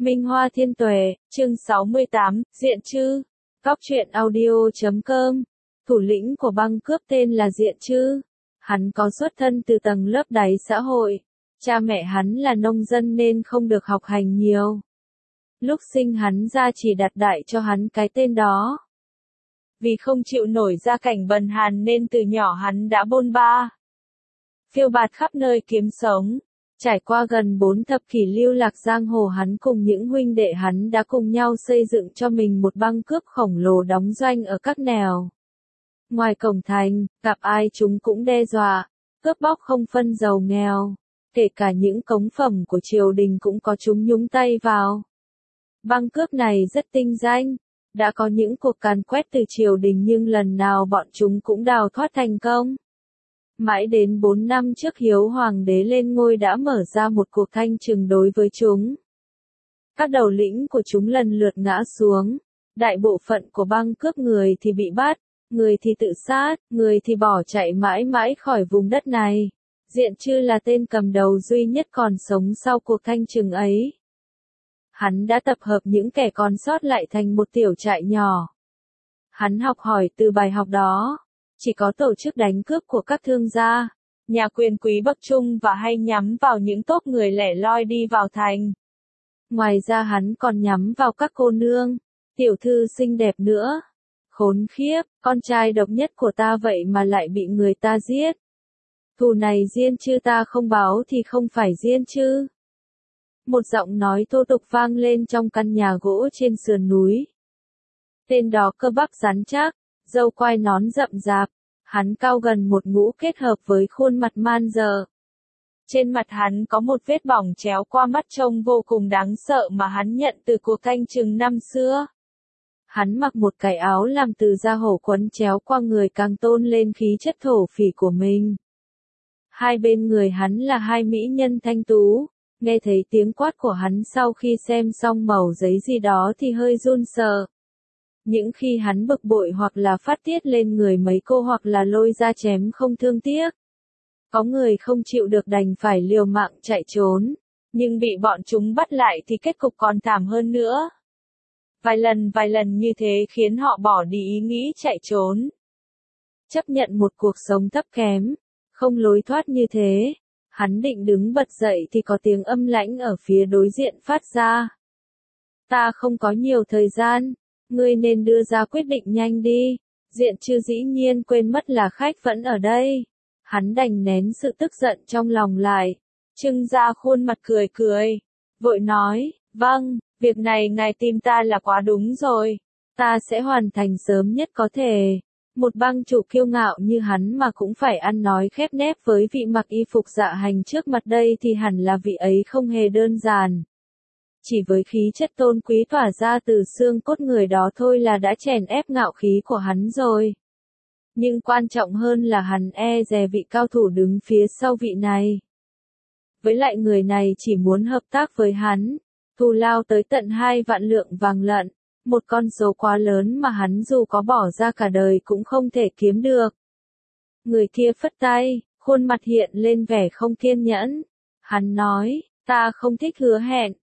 Minh Hoa Thiên Tuệ, chương 68, Diện Trư. Góc truyện audio.com. Thủ lĩnh của băng cướp tên là Diện Trư. Hắn có xuất thân từ tầng lớp đáy xã hội. Cha mẹ hắn là nông dân nên không được học hành nhiều. Lúc sinh hắn ra chỉ đặt đại cho hắn cái tên đó. Vì không chịu nổi gia cảnh bần hàn nên từ nhỏ hắn đã bôn ba, phiêu bạt khắp nơi kiếm sống. Trải qua gần 4 thập kỷ lưu lạc giang hồ, hắn cùng những huynh đệ hắn đã cùng nhau xây dựng cho mình một băng cướp khổng lồ đóng doanh ở các nẻo. Ngoài cổng thành, gặp ai chúng cũng đe dọa, cướp bóc không phân giàu nghèo. Kể cả những cống phẩm của triều đình cũng có chúng nhúng tay vào. Băng cướp này rất tinh danh, đã có những cuộc càn quét từ triều đình nhưng lần nào bọn chúng cũng đào thoát thành công. Mãi đến 4 năm trước Hiếu Hoàng đế lên ngôi đã mở ra một cuộc thanh trừng đối với chúng. Các đầu lĩnh của chúng lần lượt ngã xuống, đại bộ phận của băng cướp người thì bị bắt, người thì tự sát, người thì bỏ chạy mãi mãi khỏi vùng đất này. Diện Trư là tên cầm đầu duy nhất còn sống sau cuộc thanh trừng ấy. Hắn đã tập hợp những kẻ còn sót lại thành một tiểu trại nhỏ. Hắn học hỏi từ bài học đó. Chỉ có tổ chức đánh cướp của các thương gia, nhà quyền quý bậc trung và hay nhắm vào những tốp người lẻ loi đi vào thành. Ngoài ra hắn còn nhắm vào các cô nương, tiểu thư xinh đẹp nữa. Khốn khiếp, con trai độc nhất của ta vậy mà lại bị người ta giết. Thù này Diên Trư ta không báo thì không phải Diên Trư. Một giọng nói thô tục vang lên trong căn nhà gỗ trên sườn núi. Tên đó cơ bắp rắn chắc, râu quai nón rậm rạp, hắn cao gần một ngũ kết hợp với khuôn mặt man dợ. Trên mặt hắn có một vết bỏng chéo qua mắt trông vô cùng đáng sợ mà hắn nhận từ cuộc thanh trừng năm xưa. Hắn mặc một cái áo làm từ da hổ quấn chéo qua người càng tôn lên khí chất thổ phỉ của mình. Hai bên người hắn là hai mỹ nhân thanh tú, nghe thấy tiếng quát của hắn sau khi xem xong mẩu giấy gì đó thì hơi run sợ. Những khi hắn bực bội hoặc là phát tiết lên người mấy cô hoặc là lôi ra chém không thương tiếc. Có người không chịu được đành phải liều mạng chạy trốn, nhưng bị bọn chúng bắt lại thì kết cục còn thảm hơn nữa. Vài lần như thế khiến họ bỏ đi ý nghĩ chạy trốn. Chấp nhận một cuộc sống thấp kém, không lối thoát như thế, hắn định đứng bật dậy thì có tiếng âm lãnh ở phía đối diện phát ra. Ta không có nhiều thời gian. Ngươi nên đưa ra quyết định nhanh đi. Diện Trư dĩ nhiên quên mất là khách vẫn ở đây. Hắn đành nén sự tức giận trong lòng lại, trưng ra khuôn mặt cười cười, vội nói, vâng, việc này ngài tìm ta là quá đúng rồi. Ta sẽ hoàn thành sớm nhất có thể. Một băng chủ kiêu ngạo như hắn mà cũng phải ăn nói khép nép với vị mặc y phục dạ hành trước mặt đây thì hẳn là vị ấy không hề đơn giản. Chỉ với khí chất tôn quý tỏa ra từ xương cốt người đó thôi là đã chèn ép ngạo khí của hắn rồi. Nhưng quan trọng hơn là hắn e dè vị cao thủ đứng phía sau vị này. Với lại người này chỉ muốn hợp tác với hắn, thù lao tới tận 2 vạn lượng vàng lận, một con số quá lớn mà hắn dù có bỏ ra cả đời cũng không thể kiếm được. Người kia phất tay, khuôn mặt hiện lên vẻ không kiên nhẫn. Hắn nói, ta không thích hứa hẹn.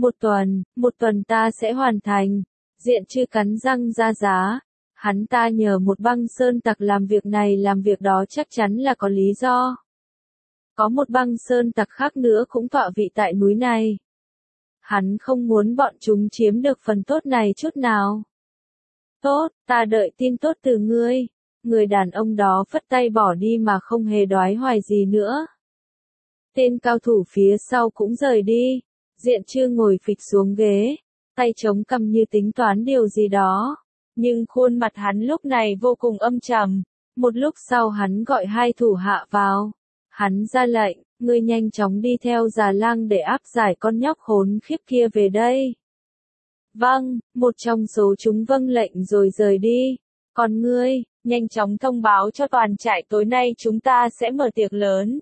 Một tuần ta sẽ hoàn thành. Diện Trư cắn răng ra giá. Hắn ta nhờ một băng sơn tặc làm việc này làm việc đó chắc chắn là có lý do. Có một băng sơn tặc khác nữa cũng tọa vị tại núi này. Hắn không muốn bọn chúng chiếm được phần tốt này chút nào. Tốt, ta đợi tin tốt từ ngươi. Người đàn ông đó phất tay bỏ đi mà không hề đoái hoài gì nữa. Tên cao thủ phía sau cũng rời đi. Diện Trư ngồi phịch xuống ghế, tay chống cằm như tính toán điều gì đó. Nhưng khuôn mặt hắn lúc này vô cùng âm trầm. Một lúc sau hắn gọi 2 thủ hạ vào. Hắn ra lệnh, ngươi nhanh chóng đi theo Già Lang để áp giải con nhóc khốn khiếp kia về đây. Vâng, một trong số chúng vâng lệnh rồi rời đi. Còn ngươi, nhanh chóng thông báo cho toàn trại tối nay chúng ta sẽ mở tiệc lớn.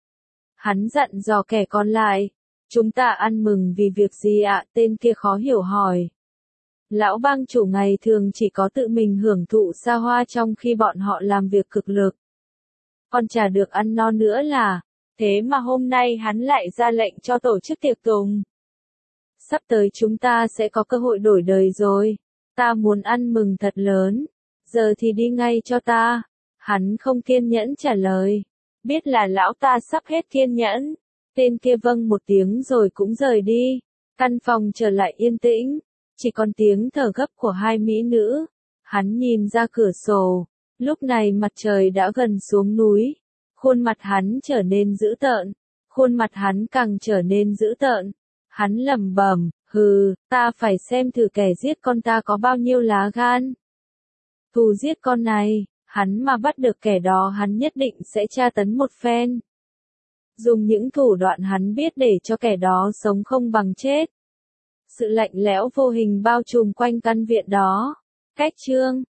Hắn dặn dò kẻ còn lại. Chúng ta ăn mừng vì việc gì ạ? Tên kia khó hiểu hỏi. Lão bang chủ ngày thường chỉ có tự mình hưởng thụ xa hoa trong khi bọn họ làm việc cực lực. Còn chả được ăn no nữa là, thế mà hôm nay hắn lại ra lệnh cho tổ chức tiệc tùng. Sắp tới chúng ta sẽ có cơ hội đổi đời rồi. Ta muốn ăn mừng thật lớn. Giờ thì đi ngay cho ta. Hắn không kiên nhẫn trả lời. Biết là lão ta sắp hết kiên nhẫn. Tên kia vâng một tiếng rồi cũng rời đi. Căn phòng trở lại yên tĩnh. Chỉ còn tiếng thở gấp của hai mỹ nữ. Hắn nhìn ra cửa sổ. Lúc này mặt trời đã gần xuống núi. Khuôn mặt hắn trở nên dữ tợn. Khuôn mặt hắn càng trở nên dữ tợn. Hắn lẩm bẩm, hừ, ta phải xem thử kẻ giết con ta có bao nhiêu lá gan. Thù giết con này, hắn mà bắt được kẻ đó hắn nhất định sẽ tra tấn một phen. Dùng những thủ đoạn hắn biết để cho kẻ đó sống không bằng chết. Sự lạnh lẽo vô hình bao trùm quanh căn viện đó. Cách chương